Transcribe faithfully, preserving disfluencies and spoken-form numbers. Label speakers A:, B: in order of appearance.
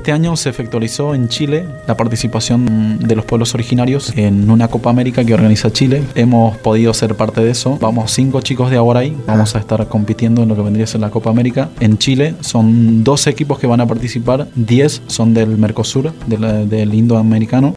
A: este año se efectualizó en Chile la participación de los pueblos originarios en una Copa América que organiza Chile. Hemos podido ser parte de eso. Vamos cinco chicos de Aguaray. Vamos a estar compitiendo en lo que vendría a ser la Copa América en Chile. Son doce equipos que van a participar. diez son del Mercosur, de la, del Indoamericano.